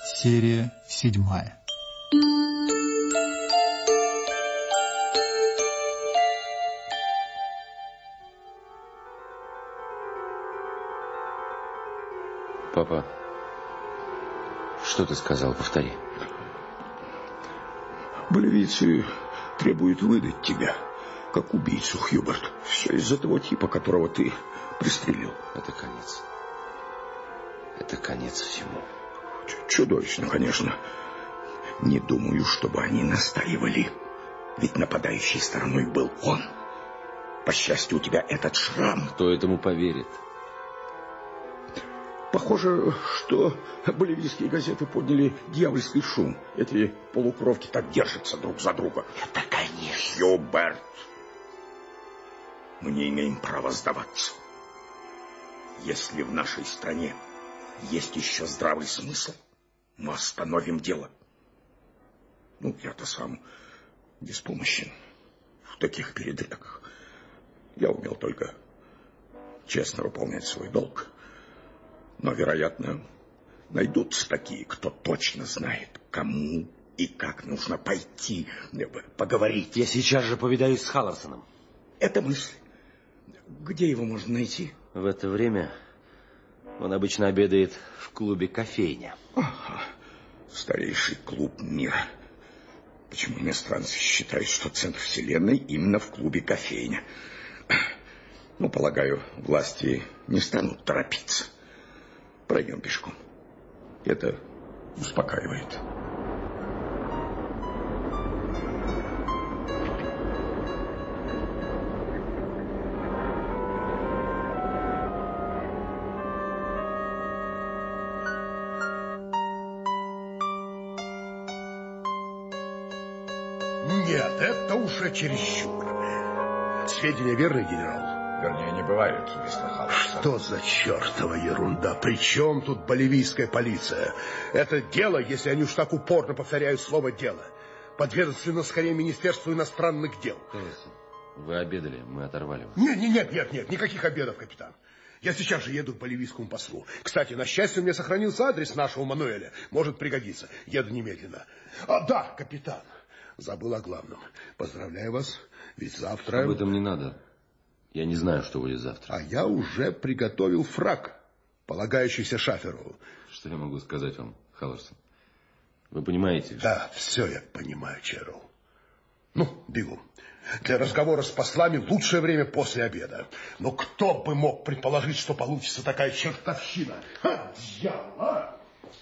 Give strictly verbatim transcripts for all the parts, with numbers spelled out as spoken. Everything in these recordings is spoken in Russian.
Серия седьмая. Папа, что ты сказал? Повтори. Боливийцы требуют выдать тебя, как убийцу, Хьюберт. Все из-за того типа, которого ты пристрелил. Это конец. Это конец всему. Чудовищно, конечно. Не думаю, чтобы они настаивали. Ведь нападающей стороной был он. По счастью, у тебя этот шрам. Кто этому поверит? Похоже, что боливийские газеты подняли дьявольский шум. Эти полукровки так держатся друг за друга. Это конец. Хьюберт, мы не имеем права сдаваться. Если в нашей стране есть еще здравый смысл, мы остановим дело. Ну, я-то сам беспомощен в таких передрягах. Я умел только честно выполнять свой долг. Но, вероятно, найдутся такие, кто точно знает, кому и как нужно пойти поговорить. Я сейчас же повидаюсь с Халлорсоном. Это мысль. Где его можно найти? В это время он обычно обедает в клубе «Кофейня». Ага. Старейший клуб мира. Почему иностранцы считают, что центр вселенной именно в клубе «Кофейня»? Ну, полагаю, власти не станут торопиться. Пройдем пешком. Это успокаивает. Нет, это уже чересчур. Сведения верные, генерал? Вернее, не бывают, мистер Халлорсон. Что за чертова ерунда? При чем тут боливийская полиция? Это дело, если они уж так упорно повторяют слово «дело», подведомственно скорее Министерству иностранных дел. Вы обедали, мы оторвали вас. Нет, нет, нет, нет, никаких обедов, капитан. Я сейчас же еду к боливийскому послу. Кстати, на счастье, у меня сохранился адрес нашего Мануэля. Может пригодиться. Еду немедленно. А, да, капитан. Забыл о главном. Поздравляю вас, ведь завтра... Об этом не надо. Я не знаю, что будет завтра. А я уже приготовил фрак, полагающийся Шаферову. Что я могу сказать вам, Халлорсон? Вы понимаете? Да, все я понимаю, Черрилл. Ну, бегу. Для разговора с послами лучшее время после обеда. Но кто бы мог предположить, что получится такая чертовщина? Ха, дьявол, а?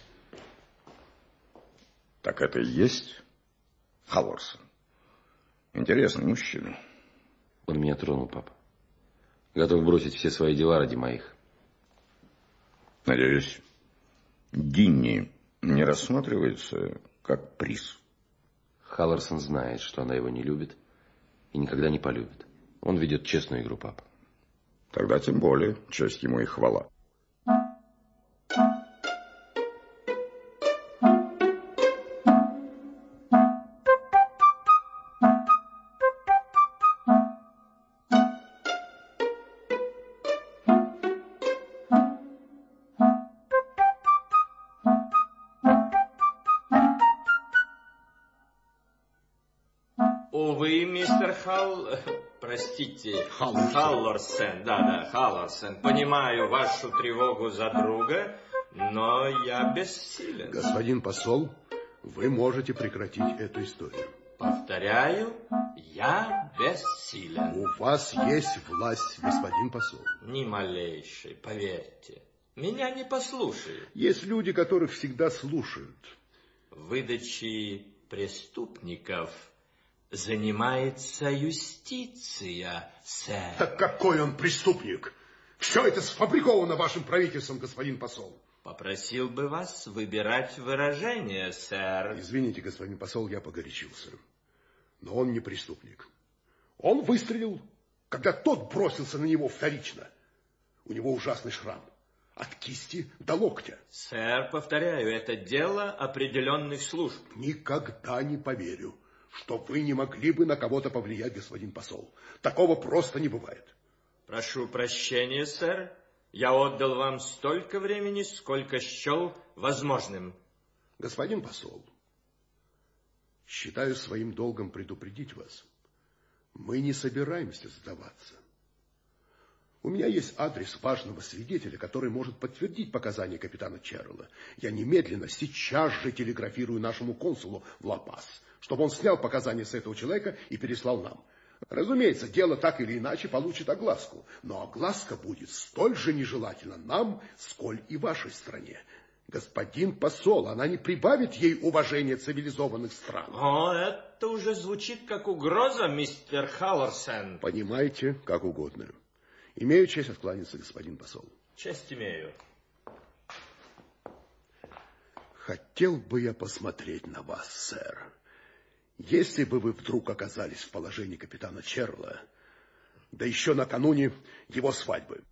Так это и есть Халлорсон? Интересный мужчина. Он меня тронул, папа. Готов бросить все свои дела ради моих. Надеюсь, Динни не рассматривается как приз. Халлорсон знает, что она его не любит и никогда не полюбит. Он ведет честную игру, папа. Тогда тем более честь ему и хвала. Увы, мистер Халл... Простите, Халлорсон. Да-да, Халлорсон. Понимаю вашу тревогу за друга, но я бессилен. Господин посол, вы можете прекратить эту историю. Повторяю, я бессилен. У вас есть власть, господин посол. Ни малейшей, поверьте. Меня не послушают. Есть люди, которых всегда слушают. Выдачей преступников занимается юстиция, сэр. Так какой он преступник? Все это сфабриковано вашим правительством, господин посол. Попросил бы вас выбирать выражение, сэр. Извините, господин посол, я погорячился. Но он не преступник. Он выстрелил, когда тот бросился на него вторично. У него ужасный шрам. От кисти до локтя. Сэр, повторяю, это дело определенных служб. Никогда не поверю, что вы не могли бы на кого-то повлиять, господин посол. Такого просто не бывает. Прошу прощения, сэр. Я отдал вам столько времени, сколько счел возможным. Господин посол, считаю своим долгом предупредить вас. Мы не собираемся сдаваться. У меня есть адрес важного свидетеля, который может подтвердить показания капитана Черрилла. Я немедленно, сейчас же телеграфирую нашему консулу в Ла-Пас, чтобы он снял показания с этого человека и переслал нам. Разумеется, дело так или иначе получит огласку, но огласка будет столь же нежелательна нам, сколь и вашей стране. Господин посол, она не прибавит ей уважения цивилизованных стран. О, это уже звучит как угроза, мистер Халлорсен. Понимаете, как угодно. Имею честь откланяться, господин посол. Честь имею. Хотел бы я посмотреть на вас, сэр. Если бы вы вдруг оказались в положении капитана Черрилла, да еще накануне его свадьбы.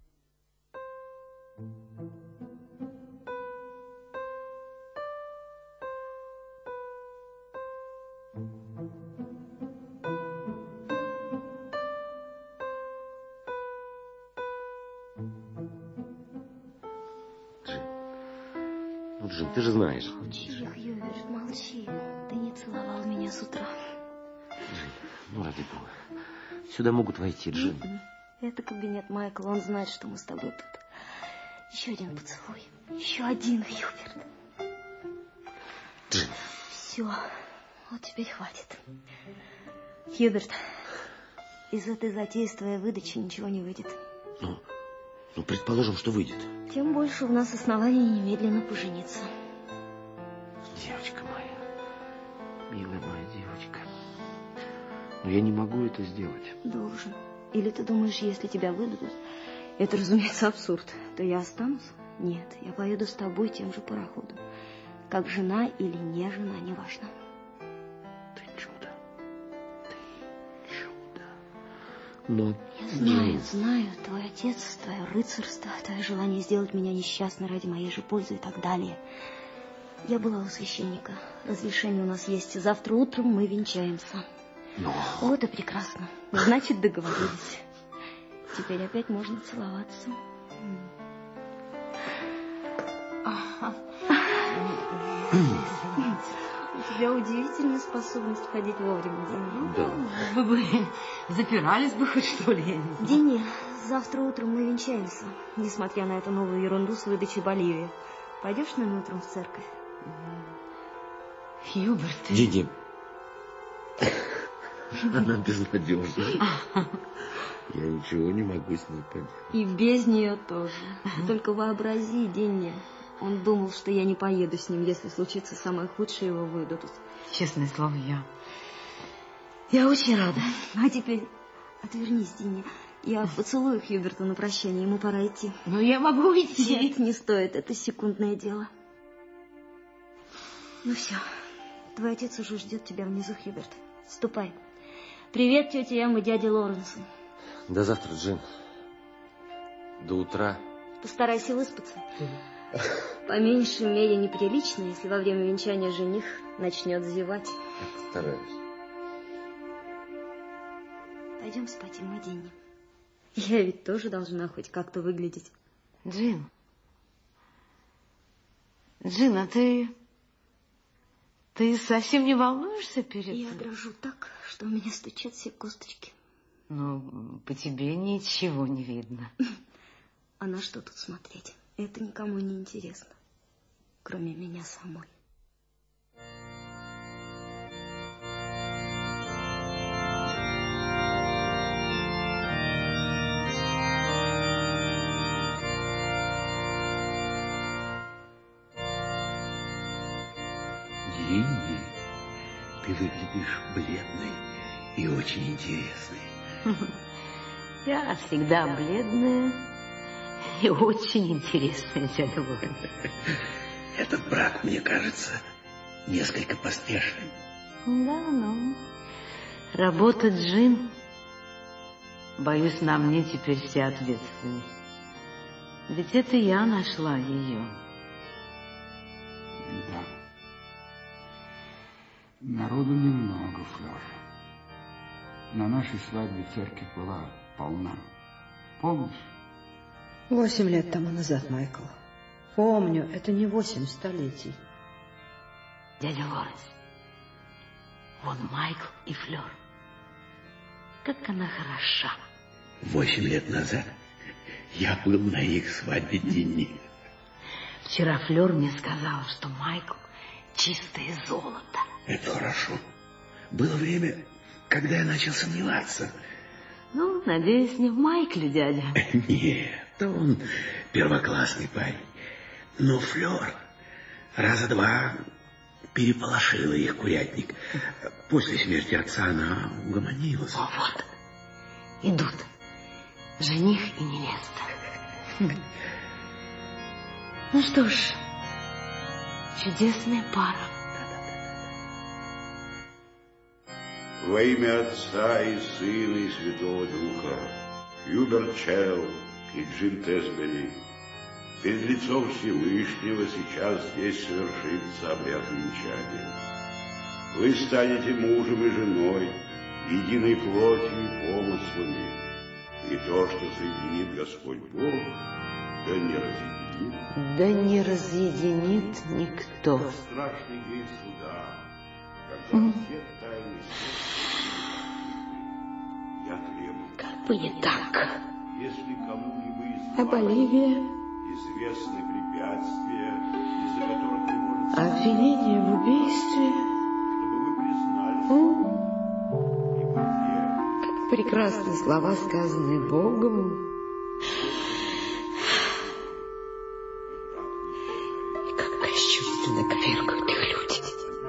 Джин, ты же знаешь. Молчи же, Хьюберт, молчи. Ты не целовал меня с утра. Джин, ну ради бога. Сюда могут войти, Джин. Это кабинет Майкла, он знает, что мы с тобой тут. Еще один поцелуй. Еще один, Хьюберт. Джин. Все, вот теперь хватит. Хьюберт, из этой затеи с твоей выдачи ничего не выйдет. Ну, ну, предположим, что выйдет. Тем больше у нас оснований немедленно пожениться. Девочка моя, милая моя девочка. Но я не могу это сделать. Должен. Или ты думаешь, если тебя выдадут, это, разумеется, абсурд, то я останусь? Нет, я поеду с тобой тем же пароходом. Как жена или не жена, неважно. Ты чудо. Ты чудо. Но... Я знаю, знаю, твой отец, твое рыцарство, твое желание сделать меня несчастной ради моей же пользы и так далее. Я была у священника. Разрешение у нас есть. Завтра утром мы венчаемся. Но... Вот и прекрасно. Значит, договорились. Теперь опять можно целоваться. У тебя удивительная способность ходить вовремя, Динни. Да. Вы бы запирались бы хоть что ли. Динни, завтра утром мы венчаемся, несмотря на эту новую ерунду с выдачей Боливии. Пойдешь с нами утром в церковь? Хьюберт, ты... Динни. Она безнадежна. Я ничего не могу с ней поделать. И без нее тоже. Только вообрази, Динни. Он думал, что я не поеду с ним, если случится самое худшее, его выдадут. Честное слово, я... Я очень рада. А теперь отвернись, Динни. Я поцелую Хьюберта на прощание, ему пора идти. Но я могу уйти. Нет, не стоит, это секундное дело. Ну все, твой отец уже ждет тебя внизу, Хьюберт. Ступай. Привет, тетя Эм и дяде Лоренсу. До завтра, Джин. До утра. Постарайся выспаться. По меньшей мере неприлично, если во время венчания жених начнет зевать. Я постараюсь. Пойдем спать, и мы, Динни. Я ведь тоже должна хоть как-то выглядеть. Джин. Джин, а ты... Ты совсем не волнуешься перед... Я дрожу так, что у меня стучат все косточки. Ну, по тебе ничего не видно. А на что тут смотреть? Это никому не интересно, кроме меня самой. Динни, ты выглядишь бледной и очень интересной. Я всегда бледная и очень интересная, дядя Лоренс. Этот брак, мне кажется, несколько поспешен. Да, ну, работа Джин. Боюсь, на мне теперь вся ответственность. Ведь это я нашла ее. Да. Народу немного, Флёр. На нашей свадьбе церковь была полна. Помнишь? Восемь лет тому назад, Майкл. Помню, это не восемь столетий. Дядя Лоренс, вон Майкл и Флёр. Как она хороша. Восемь лет назад я был на их свадьбе Динни. Вчера Флёр мне сказала, что Майкл чистое золото. Это хорошо. Было время, когда я начал сомневаться. Ну, надеюсь, не в Майкле, дядя. Нет, он первоклассный парень. Но Флёр раза два переполошила их курятник. После смерти отца она угомонилась. О, вот, идут жених и невеста. Ну что ж, чудесная пара. Во имя Отца и Сына и Святого Духа, Хьюберт Черрилл и Джим Тесбери, перед лицом Всевышнего сейчас здесь совершится обряд венчания. Вы станете мужем и женой, единой плотью и помыслами, и то, что соединит Господь Бог, да не разъединит. Да не разъединит никто. Это страшный день суда, когда mm. все тайны я требую. Как бы не так. Если кому-либо из а Боливия? Известны препятствия, из-за которых не может... Обвинение в убийстве? Чтобы вы признали, mm. и поверили. Как прекрасны слова, сказанные Богом. И как бесчувственно коверкают их люди.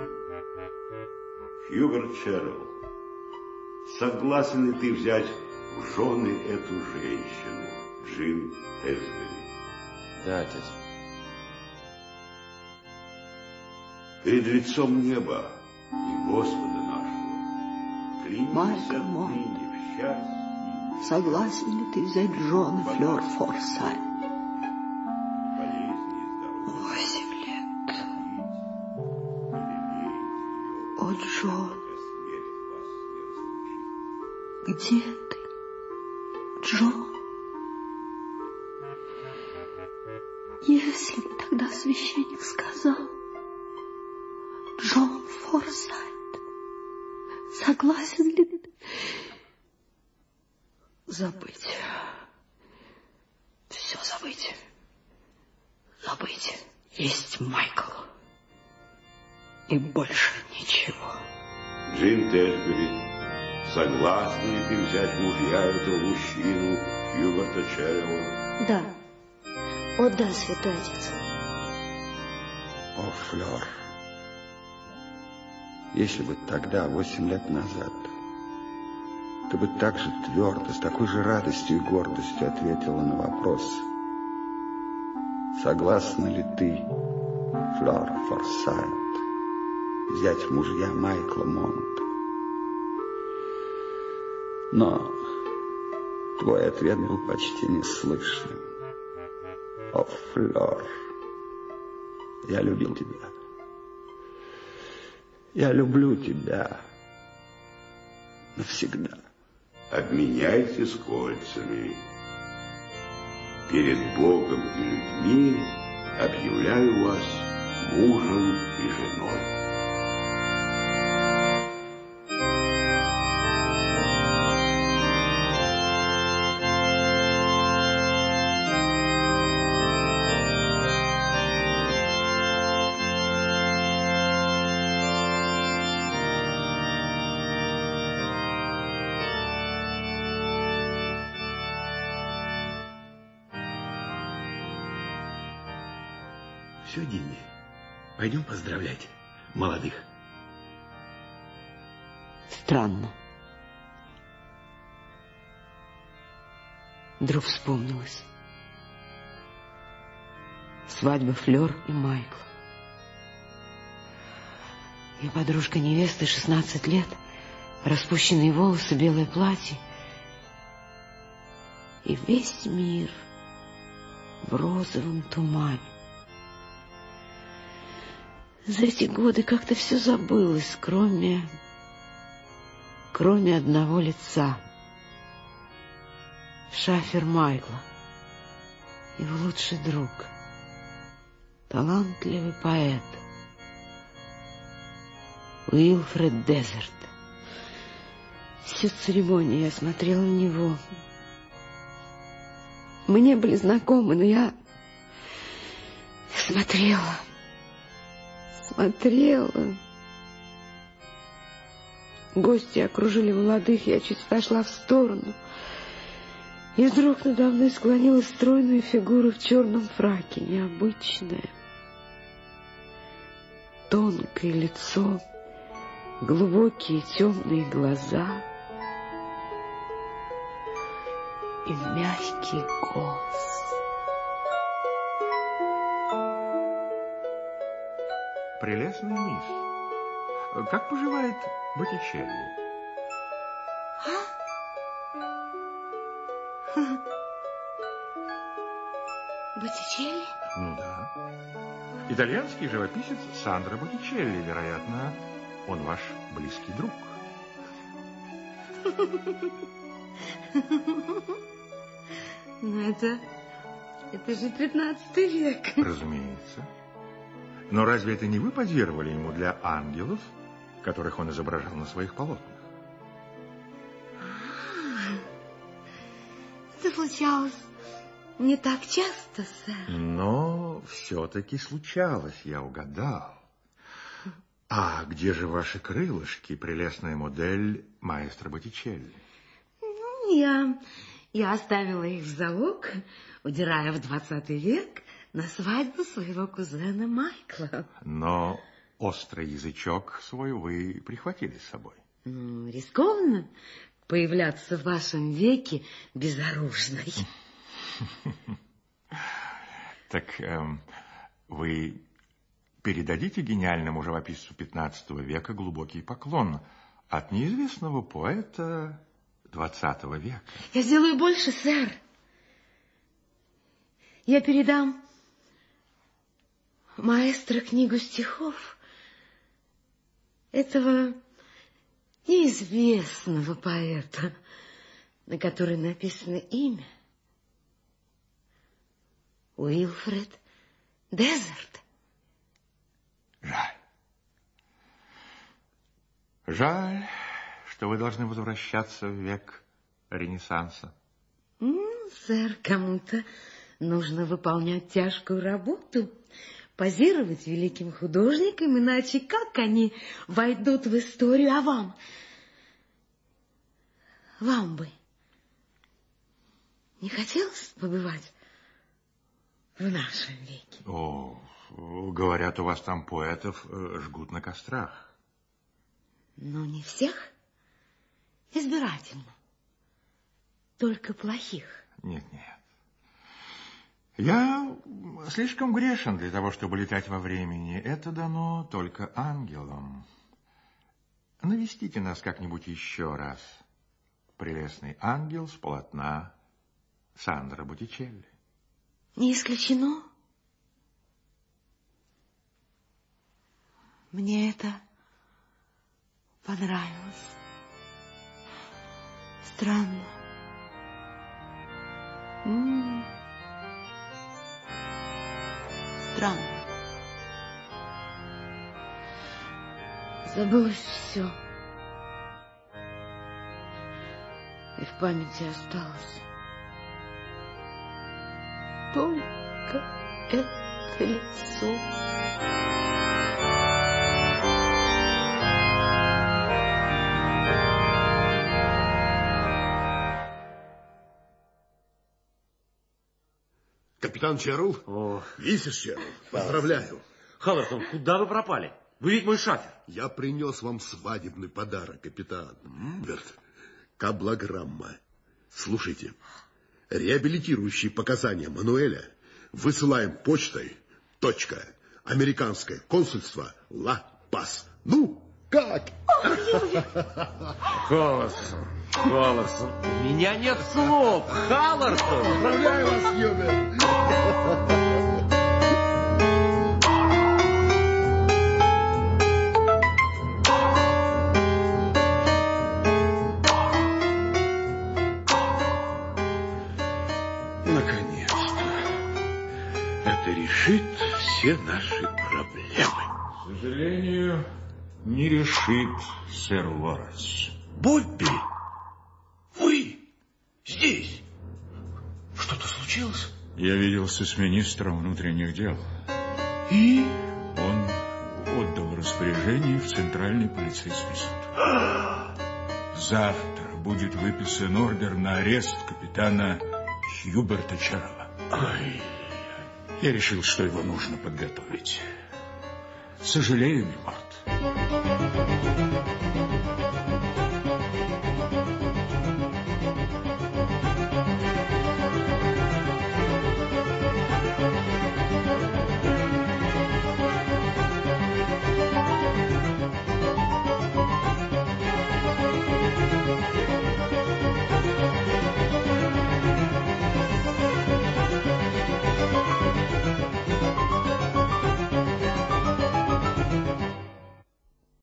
Хьюберт Черрилл, согласен ли ты взять в жены эту женщину, Джим Тесбери? Да, отец. Перед лицом неба и Господа нашего, клянись отныне в счастье. Согласен ли ты взять в жены Флёр Форсайт? Восемь лет. О, Джон, где ты, Джон? Если бы тогда священник сказал, Джон Форсайт, согласен ли ты? Забыть. Все забыть. Забыть. Есть Майкл. И больше ничего. Джим Тесбери, согласна ли ты взять мужья этого мужчину, Хьюберта Черрилла? Да. О, да, святой отец. О, Флёр, если бы тогда, восемь лет назад, ты бы так же твердо, с такой же радостью и гордостью ответила на вопрос, согласна ли ты, Флёр Форсайт, взять в мужья Майкла Монта? Но твой ответ был почти неслышным. О, Флёр, я любил тебя. Я люблю тебя навсегда. Обменяйтесь кольцами. Перед Богом и людьми объявляю вас мужем и женой. Все, Динни, пойдем поздравлять молодых. Странно. Вдруг вспомнилось. Свадьба Флёр и Майкла. Ее подружка невесты, шестнадцать лет, распущенные волосы, белое платье. И весь мир в розовом тумане. За эти годы как-то все забылось, кроме... кроме одного лица. Шафер Майкла. Его лучший друг. Талантливый поэт. Уилфред Дезерт. Всю церемонию я смотрела на него. Мы не были знакомы, но я смотрела, смотрела. Гости окружили молодых, я чуть отошла в сторону. И вдруг надо мной склонилась стройная фигура в черном фраке, необычная. Тонкое лицо, глубокие темные глаза и мягкий голос. Прелестная мисс, как поживает Боттичелли? Боттичелли? Ну да. Итальянский живописец Сандро Боттичелли, вероятно, он ваш близкий друг. Ну это, это же пятнадцатый век. Разумеется. Но разве это не вы позировали ему для ангелов, которых он изображал на своих полотнах? Это случалось не так часто, сэр. Но все-таки случалось, я угадал. А где же ваши крылышки, прелестная модель маэстро Боттичелли? Ну, я, я оставила их в залог, удирая в двадцатый век на свадьбу своего кузена Майкла. Но острый язычок свой вы прихватили с собой. Ну, рискованно появляться в вашем веке безоружной. Так эм, вы передадите гениальному живописцу пятнадцатого века глубокий поклон от неизвестного поэта двадцатого века? Я сделаю больше, сэр. Я передам маэстро книгу стихов этого неизвестного поэта, на которой написано имя Уилфред Дезерт. Жаль. Жаль, что вы должны возвращаться в век Ренессанса. Ну, сэр, кому-то нужно выполнять тяжкую работу, позировать великим художникам, иначе как они войдут в историю, а вам? Вам бы не хотелось побывать в нашем веке? О, говорят, у вас там поэтов жгут на кострах. Но не всех, избирательно, только плохих. Нет, нет. Я слишком грешен для того, чтобы летать во времени. Это дано только ангелам. Навестите нас как-нибудь еще раз. Прелестный ангел с полотна Сандро Боттичелли. Не исключено. Мне это понравилось. Странно. М-м. Странно. Забылось все. И в памяти осталось только это лицо. Капитан Черл? О. Миссис Черл, поздравляю. Халлерсон, куда вы пропали? Вы ведь мой шафер. Я принес вам свадебный подарок, капитан. Берт, каблограмма. Слушайте, реабилитирующие показания Мануэля высылаем почтой. Точка. Американское консульство Ла Пас. Ну, как? Халлерсон, Халлерсон, у меня нет слов. Халлерсон. Поздравляю вас, Юбер. Решит все наши проблемы. К сожалению, не решит сэр Лоренс. Бобби, вы здесь? Что-то случилось? Я виделся с министром внутренних дел. И? Он отдал распоряжение в Центральный полицейский суд. Завтра будет выписан ордер на арест капитана Хьюберта Черрелла. Ай. Я решил, что его нужно подготовить. Сожалею, милорд.